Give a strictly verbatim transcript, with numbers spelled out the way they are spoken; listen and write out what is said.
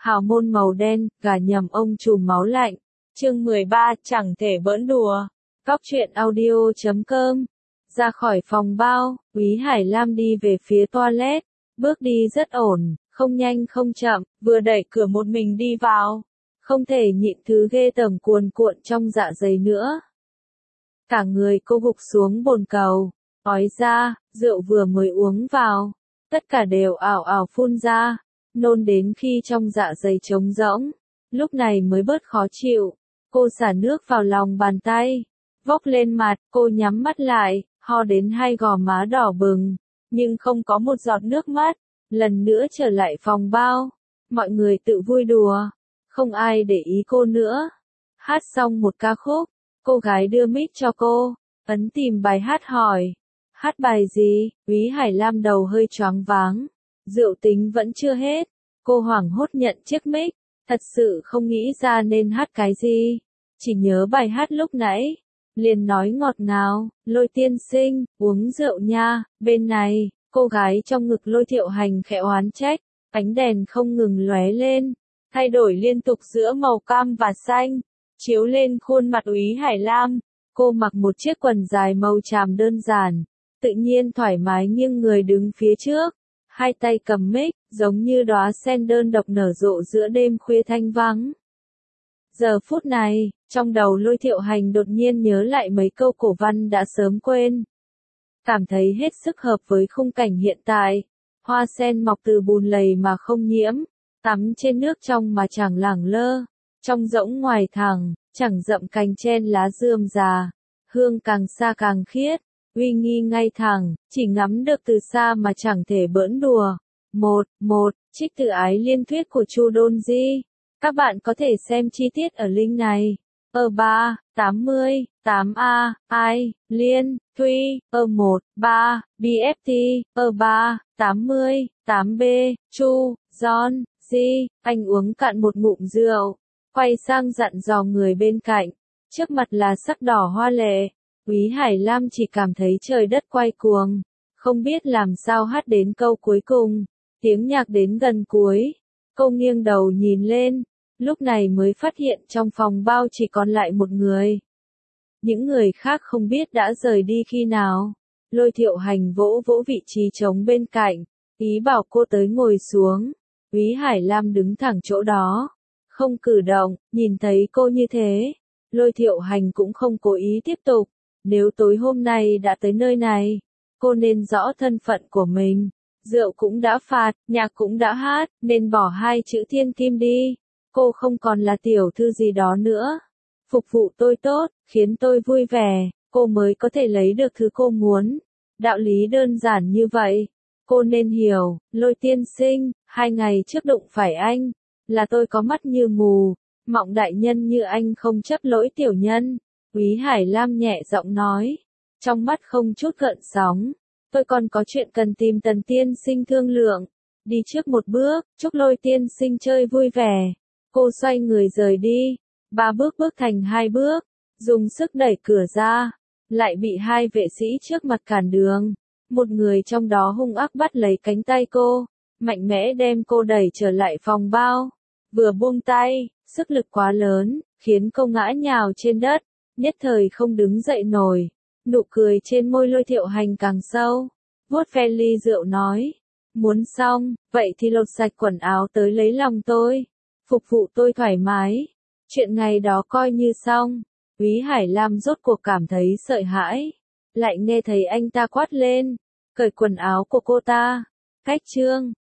hào môn màu đen, gà nhầm ông trùm máu lạnh. Chương mười ba, chẳng thể bỡn đùa. Góc truyện audio chấm com. Ra khỏi phòng bao, Úy Hải Lam đi về phía toilet, bước đi rất ổn, không nhanh không chậm, vừa đẩy cửa một mình đi vào. Không thể nhịn thứ ghê tởm cuồn cuộn trong dạ dày nữa. Cả người cô gục xuống bồn cầu, ói ra, rượu vừa mới uống vào, tất cả đều ảo ảo phun ra, nôn đến khi trong dạ dày trống rỗng, lúc này mới bớt khó chịu. Cô xả nước vào lòng bàn tay, vốc lên mặt, cô nhắm mắt lại, ho đến hai gò má đỏ bừng, nhưng không có một giọt nước mắt. Lần nữa trở lại phòng bao, mọi người tự vui đùa, không ai để ý cô nữa. Hát xong một ca khúc, cô gái đưa mic cho cô, ấn tìm bài hát hỏi. Hát bài gì? Úy Hải Lam đầu hơi choáng váng, rượu tính vẫn chưa hết. Cô hoảng hốt nhận chiếc mic, thật sự không nghĩ ra nên hát cái gì. Chỉ nhớ bài hát lúc nãy, liền nói ngọt ngào, Lôi tiên sinh, uống rượu nha, bên này. Cô gái trong ngực Lôi Thiệu Hành khẽ oán trách, ánh đèn không ngừng lóe lên, thay đổi liên tục giữa màu cam và xanh, chiếu lên khuôn mặt Úy Hải Lam. Cô mặc một chiếc quần dài màu tràm đơn giản, tự nhiên thoải mái nghiêng người đứng phía trước, hai tay cầm mic, giống như đóa sen đơn độc nở rộ giữa đêm khuya thanh vắng. Giờ phút này, trong đầu Lôi Thiệu Hành đột nhiên nhớ lại mấy câu cổ văn đã sớm quên. Cảm thấy hết sức hợp với khung cảnh hiện tại, hoa sen mọc từ bùn lầy mà không nhiễm, tắm trên nước trong mà chẳng lẳng lơ, trong rỗng ngoài thẳng, chẳng rậm cành chen lá rườm rà, hương càng xa càng khiết, uy nghi ngay thẳng, chỉ ngắm được từ xa mà chẳng thể bỡn đùa. Một, một, trích từ Ái Liên Thuyết của Chu Đôn Di. Các bạn có thể xem chi tiết ở link này. Ở ba, tám mươi, tám A, I, Liên, Thuy, ở một, ba, bê ép tê, ở ba, tám mươi, tám B, Chu, John, Di. Anh uống cạn một ngụm rượu, quay sang dặn dò người bên cạnh. Trước mặt là sắc đỏ hoa lệ. Úy Hải Lam chỉ cảm thấy trời đất quay cuồng, không biết làm sao hát đến câu cuối cùng. Tiếng nhạc đến gần cuối, cô nghiêng đầu nhìn lên, lúc này mới phát hiện trong phòng bao chỉ còn lại một người. Những người khác không biết đã rời đi khi nào. Lôi Thiệu Hành vỗ vỗ vị trí trống bên cạnh, ý bảo cô tới ngồi xuống. Úy Hải Lam đứng thẳng chỗ đó, không cử động. Nhìn thấy cô như thế, Lôi Thiệu Hành cũng không cố ý tiếp tục. Nếu tối hôm nay đã tới nơi này, cô nên rõ thân phận của mình. Rượu cũng đã phạt, nhạc cũng đã hát, nên bỏ hai chữ thiên kim đi. Cô không còn là tiểu thư gì đó nữa. Phục vụ tôi tốt, khiến tôi vui vẻ, cô mới có thể lấy được thứ cô muốn. Đạo lý đơn giản như vậy, cô nên hiểu. Lôi tiên sinh, hai ngày trước đụng phải anh, là tôi có mắt như mù, mọng đại nhân như anh không chấp lỗi tiểu nhân. Úy Hải Lam nhẹ giọng nói, trong mắt không chút gợn sóng. Tôi còn có chuyện cần tìm Tần tiên sinh thương lượng. Đi trước một bước, chúc Lôi tiên sinh chơi vui vẻ. Cô xoay người rời đi, ba bước bước thành hai bước, dùng sức đẩy cửa ra, lại bị hai vệ sĩ trước mặt cản đường. Một người trong đó hung ác bắt lấy cánh tay cô, mạnh mẽ đem cô đẩy trở lại phòng bao. Vừa buông tay, sức lực quá lớn, khiến cô ngã nhào trên đất, nhất thời không đứng dậy nổi. Nụ cười trên môi Lôi Thiệu Hành càng sâu, vuốt ve ly rượu nói, muốn xong, vậy thì lột sạch quần áo tới lấy lòng tôi. Phục vụ tôi thoải mái. Chuyện ngày đó coi như xong. Úy Hải Lam rốt cuộc cảm thấy sợ hãi. Lại nghe thấy anh ta quát lên, cởi quần áo của cô ta. Cách chương.